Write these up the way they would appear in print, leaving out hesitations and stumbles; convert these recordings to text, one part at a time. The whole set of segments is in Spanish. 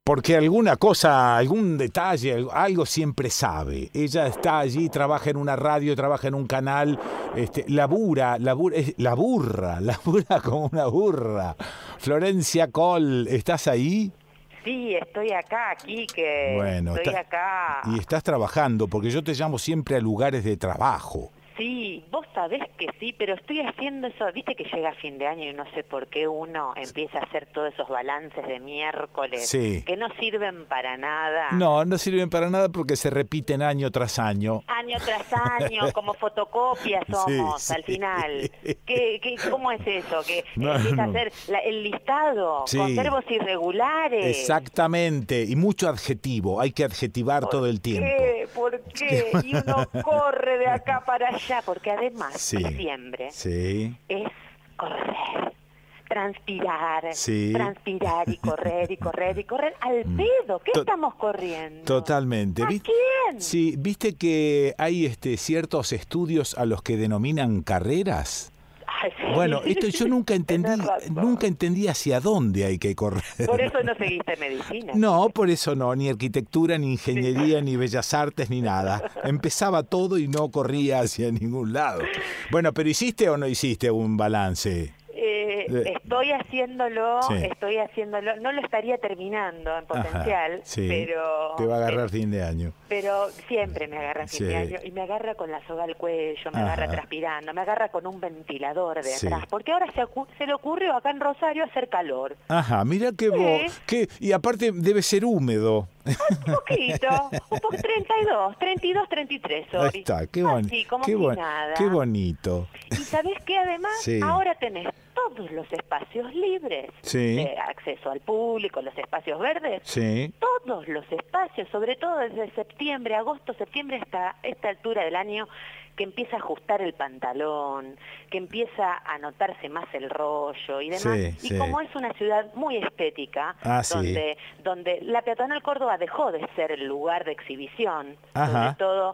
Porque alguna cosa, algún detalle, algo siempre sabe. Ella está allí, trabaja en una radio, trabaja en un canal, labura como una burra. Florencia Coll, ¿estás ahí? Sí, estoy acá, Quique. Bueno, Estoy y acá. estás trabajando, porque yo te llamo siempre a lugares de trabajo. Sí, vos sabés que sí, pero estoy haciendo eso. Viste que llega fin de año y no sé por qué uno empieza a hacer todos esos balances de miércoles Sí. que no sirven para nada. No, no sirven para nada porque se repiten año tras año. Año tras año, como fotocopias somos Sí. al final. ¿Cómo es eso? Que No, empieza a no. hacer el listado Sí. con verbos irregulares. Exactamente, y mucho adjetivo, hay que adjetivar todo el tiempo. ¿Por qué? Y uno corre de acá para allá, porque además Sí. diciembre Sí. es correr, transpirar, Sí. transpirar y correr y correr y correr al pedo. ¿Qué To- estamos corriendo? Totalmente. ¿A quién? Sí, ¿viste que hay ciertos estudios a los que denominan carreras? Ay, sí. Bueno, esto yo Tenés razón. nunca entendí hacia dónde hay que correr. Por eso no seguiste medicina. No, por eso no, ni arquitectura, ni ingeniería, ni bellas artes, ni nada. Empezaba todo y no corría hacia ningún lado. Bueno, pero ¿hiciste o no hiciste un balance? Estoy haciéndolo, Sí. no lo estaría terminando en potencial, Ajá, sí. pero... Te va a agarrar fin de año. Pero siempre me agarra fin de Sí. año y me agarra con la soga al cuello, me Ajá. agarra transpirando, me agarra con un ventilador de Sí. atrás, porque ahora se le ocurrió acá en Rosario hacer calor. Ajá, mira que vos... Y aparte debe ser húmedo. Un poquito, 32, 33 hoy. Ahí está, Así, como si nada. qué bonito. Y ¿sabés qué? Además, Sí. ahora tenés todos los espacios libres Sí. de acceso al público, los espacios verdes, Sí. todos los espacios, sobre todo desde septiembre, agosto, septiembre, hasta esta altura del año, que empieza a ajustar el pantalón, que empieza a notarse más el rollo y demás. Sí, y sí. como es una ciudad muy estética, Sí. donde la peatonal Córdoba dejó de ser el lugar de exhibición, Ajá. sobre todo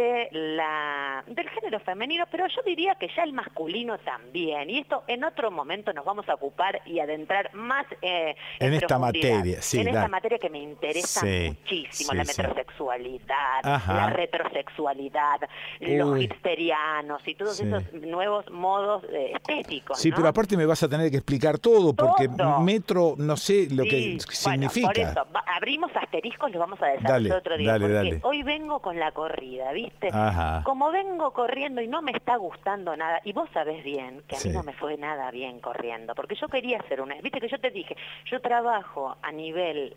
del género femenino, pero yo diría que ya el masculino también. Y esto en otro momento nos vamos a ocupar y adentrar más En esta profundidad. materia, sí, en esta dale. materia que me interesa Sí, muchísimo, sí, la sí. metrosexualidad, Ajá. la retrosexualidad, los Uy. hipsterianos y todos Sí. esos nuevos modos estéticos, Sí, ¿no? pero aparte me vas a tener que explicar todo, porque Todo. metro no sé lo que Sí, bueno, significa. por eso, abrimos asteriscos, los vamos a desarrollar Dale, otro día, dale, porque dale. hoy vengo con la corrida, ¿viste? Ajá. Como vengo corriendo y no me está gustando nada, y vos sabés bien que a Sí. mí no me fue nada bien corriendo, porque yo quería hacer viste que yo te dije, yo trabajo a nivel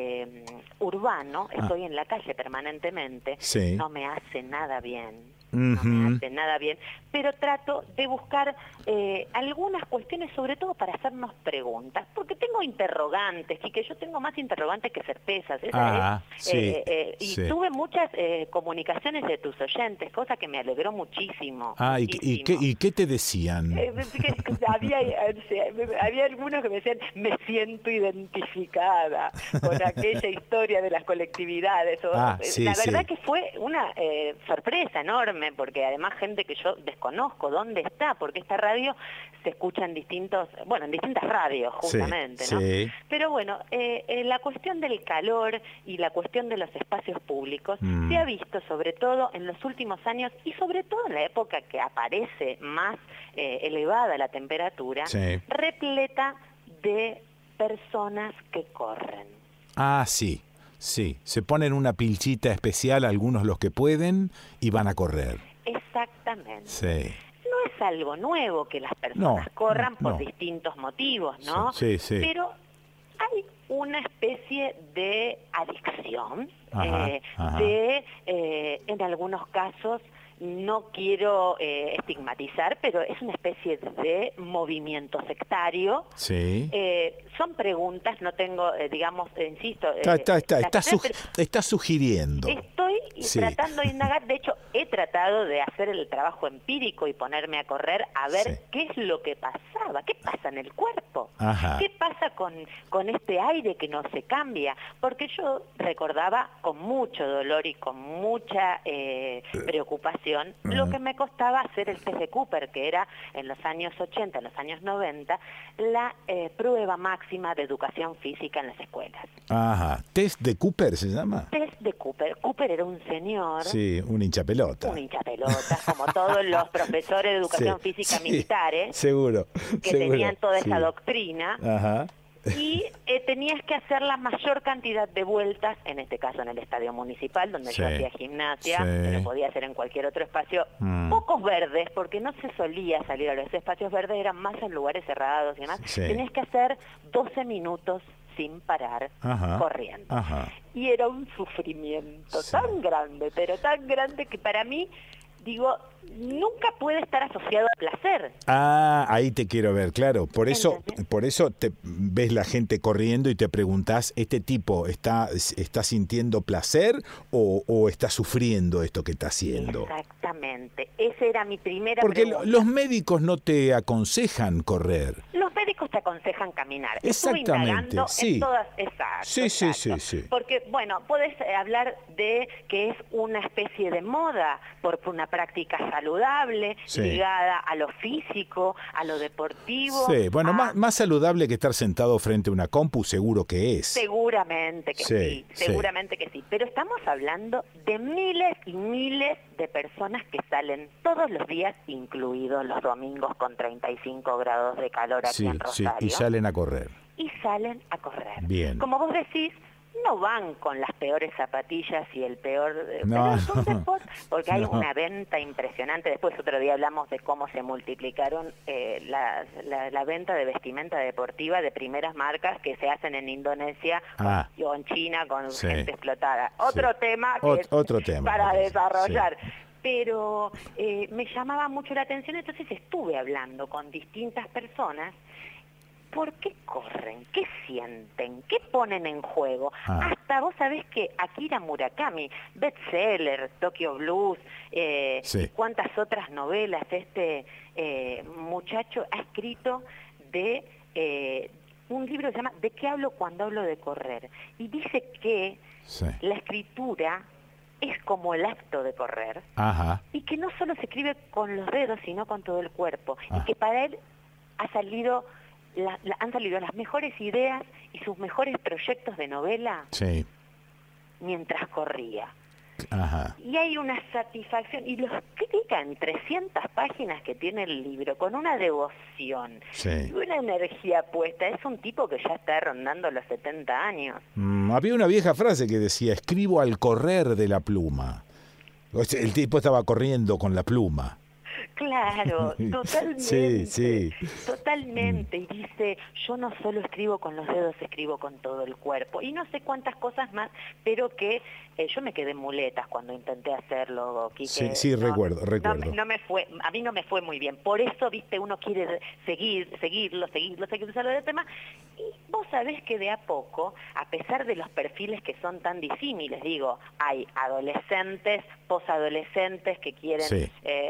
urbano, estoy en la calle permanentemente, Sí. no me hace nada bien. Ujú. No me hace nada bien, pero trato de buscar algunas cuestiones, sobre todo para hacernos preguntas, porque tengo interrogantes, y que yo tengo más interrogantes que certezas. Sí, Y sí. tuve muchas comunicaciones de tus oyentes, cosa que me alegró muchísimo. ¿Y qué te decían? Había algunos que me decían, me siento identificada con aquella historia de las colectividades. Sí, La verdad sí. que fue una sorpresa enorme, porque además gente que yo desconozco dónde está, porque esta radio se escucha en distintas radios justamente, Sí, ¿no? sí. Pero bueno, la cuestión del calor y la cuestión de los espacios públicos se ha visto sobre todo en los últimos años y sobre todo en la época que aparece más elevada la temperatura, Sí. repleta de personas que corren. Sí. Sí, se ponen una pilchita especial, algunos los que pueden, y van a correr. Exactamente. Sí. No es algo nuevo que las personas corran por distintos motivos, ¿no? Sí, sí. Pero hay una especie de adicción, Ajá. en algunos casos, no quiero estigmatizar, pero es una especie de movimiento sectario. Sí. Son preguntas, no tengo, insisto... Está sugiriendo. Estoy Sí. tratando de indagar. De hecho, he tratado de hacer el trabajo empírico y ponerme a correr a ver Sí. qué es lo que pasaba, qué pasa en el cuerpo, Ajá. qué pasa con este aire que no se cambia, porque yo recordaba con mucho dolor y con mucha preocupación lo que me costaba hacer el test de Cooper, que era en los años 80, en los años 90, la prueba máxima de educación física en las escuelas. Ajá. ¿Test de Cooper se llama? Test de Cooper. Cooper era un señor, Sí, un hinchapelota. un hinchapelotas, como todos los profesores de educación Sí, física sí, militares, seguro, que seguro, tenían toda sí. esa doctrina, Ajá. y tenías que hacer la mayor cantidad de vueltas, en este caso en el estadio municipal, donde Sí, yo hacía gimnasia, sí. pero podía hacer en cualquier otro espacio, pocos verdes, porque no se solía salir a los espacios verdes, eran más en lugares cerrados y demás. Sí. Tenías que hacer 12 minutos sin parar, Ajá. corriendo. Ajá. Y era un sufrimiento Sí. tan grande, pero tan grande que para mí, digo, nunca puede estar asociado al placer. Ah, ahí te quiero ver, claro. Por eso te ves la gente corriendo y te preguntás, ¿este tipo está sintiendo placer o está sufriendo esto que está haciendo? Exactamente. Esa era mi primera Porque pregunta. los médicos no te aconsejan correr. Los médicos te aconsejan caminar. Exactamente, Estuve indagando sí. en todas. Exacto. Sí, sí, exacto. sí, sí. Porque, bueno, puedes hablar de que es una especie de moda por una práctica saludable, Sí. ligada a lo físico, a lo deportivo. Sí, bueno, a- más saludable que estar sentado frente a una compu, seguro que es. Seguramente que Sí, sí, sí. seguramente que sí. Pero estamos hablando de miles y miles de personas que salen todos los días, incluidos los domingos con 35 grados de calor aquí Sí, en sí, Rosario. y salen a correr. Y salen a correr. Bien. Como vos decís, no van con las peores zapatillas y el peor... No, pero es un no, deporte, porque hay no. una venta impresionante. Después otro día hablamos de cómo se multiplicaron la venta de vestimenta deportiva de primeras marcas que se hacen en Indonesia o en China con Sí. gente explotada. Otro Sí. tema que es Otro tema. para Sí. desarrollar. Pero me llamaba mucho la atención, entonces estuve hablando con distintas personas. ¿Por qué corren? ¿Qué sienten? ¿Qué ponen en juego? Hasta vos sabés que Akira Murakami, bestseller, Tokyo Blues, Sí. y cuántas otras novelas, este muchacho ha escrito de un libro que se llama ¿De qué hablo cuando hablo de correr? Y dice que Sí. la escritura es como el acto de correr, Ajá. y que no solo se escribe con los dedos, sino con todo el cuerpo, y que para él han salido las mejores ideas y sus mejores proyectos de novela Sí. mientras corría. Ajá. Y hay una satisfacción, y lo explica en 300 páginas que tiene el libro, con una devoción Sí. y una energía puesta. Es un tipo que ya está rondando los 70 años. Había una vieja frase que decía, escribo al correr de la pluma. O sea, el tipo estaba corriendo con la pluma. Claro, totalmente. Sí, sí. Totalmente. Y dice, yo no solo escribo con los dedos, escribo con todo el cuerpo. Y no sé cuántas cosas más, pero que yo me quedé en muletas cuando intenté hacerlo, Quique. Sí, sí, recuerdo. A mí no me fue muy bien. Por eso, viste, uno quiere seguirlo del tema. Y vos sabés que de a poco, a pesar de los perfiles que son tan disímiles, digo, hay adolescentes, posadolescentes que quieren Sí.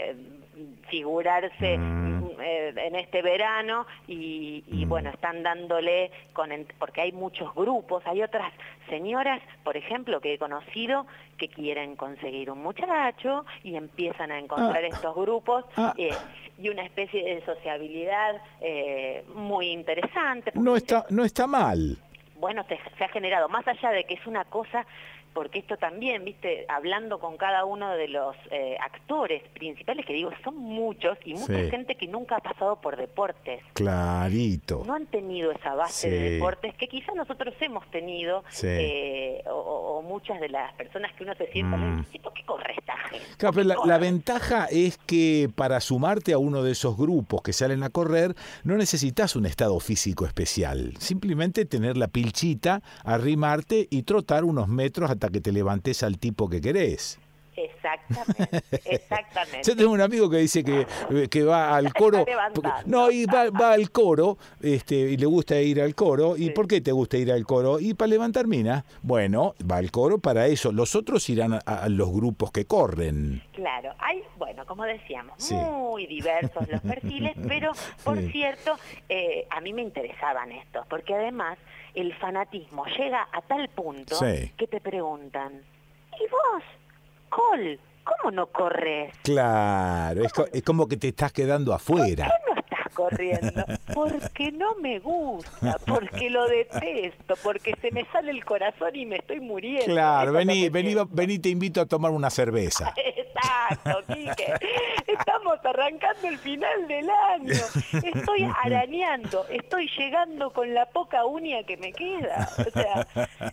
figurarse en este verano y bueno, están dándole porque hay muchos grupos, hay otras señoras, por ejemplo, que he conocido que quieren conseguir un muchacho y empiezan a encontrar estos grupos y una especie de sociabilidad muy interesante. No está mal. Bueno, se ha generado, más allá de que es una cosa, porque esto también, viste, hablando con cada uno de los actores principales, que digo, son muchos y mucha Sí. gente que nunca ha pasado por deportes. Clarito. No han tenido esa base de deportes que quizás nosotros hemos tenido, Sí. o muchas de las personas que uno se sienta, ¿y por qué corre esta gente? Claro, ¿Por qué pero corre? la ventaja es que para sumarte a uno de esos grupos que salen a correr, no necesitas un estado físico especial. Simplemente tener la pilchita, arrimarte y trotar unos metros hasta que te levantes al tipo que querés. Exactamente. Yo tengo un amigo que dice que va al coro. No, y va al coro, y le gusta ir al coro. ¿Y por qué te gusta ir al coro? Y para levantar minas. Bueno, va al coro para eso. Los otros irán a los grupos que corren. Claro, hay, bueno, como decíamos, muy diversos los perfiles, pero por cierto, a mí me interesaban estos, porque además el fanatismo llega a tal punto que te preguntan, ¿y vos, Col, cómo no corres? Claro, es como que te estás quedando afuera. ¿Por qué no estás corriendo? Porque no me gusta, porque lo detesto, porque se me sale el corazón y me estoy muriendo. Claro, vení, te invito a tomar una cerveza. Exacto, Quique. Estamos arrancando el final del año. Estoy arañando, estoy llegando con la poca uña que me queda. O sea,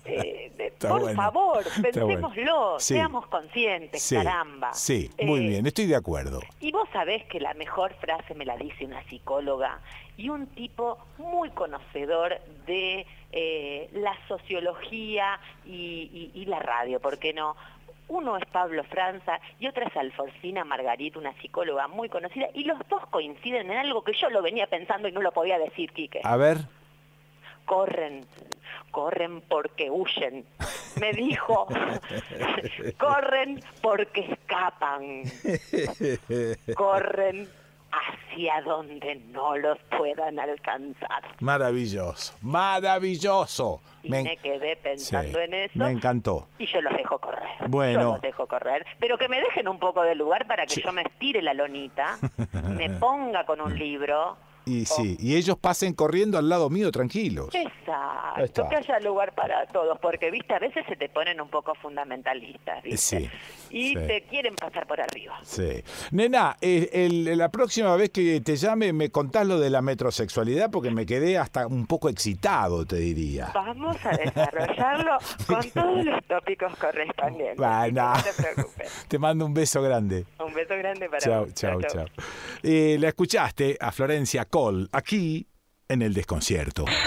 por favor, pensémoslo, seamos conscientes, caramba. Sí, muy bien, estoy de acuerdo. Y vos sabés que la mejor frase me la dice una psicóloga y un tipo muy conocedor de la sociología y la radio, ¿por qué no? Uno es Pablo Franza y otra es Alfonsina Margarit, una psicóloga muy conocida, y los dos coinciden en algo que yo lo venía pensando y no lo podía decir, Quique. A ver. Corren porque huyen. Me dijo, corren porque escapan. Corren hacia donde no los puedan alcanzar. Maravilloso, maravilloso. Y me quedé pensando en eso. Me encantó. Y yo los dejo correr. Bueno. Yo los dejo correr. Pero que me dejen un poco de lugar para que yo me estire la lonita, me ponga con un libro. Y y ellos pasen corriendo al lado mío tranquilos. Exacto, que haya lugar para todos, porque, viste, a veces se te ponen un poco fundamentalistas, ¿viste? Y te quieren pasar por arriba. Sí. Nena, la próxima vez que te llame me contás lo de la metrosexualidad, porque me quedé hasta un poco excitado, te diría. Vamos a desarrollarlo con todos los tópicos correspondientes. No te preocupes. Te mando un beso grande. Un beso grande para vos. Chao. La escuchaste a Florencia Col, aquí en El Desconcierto.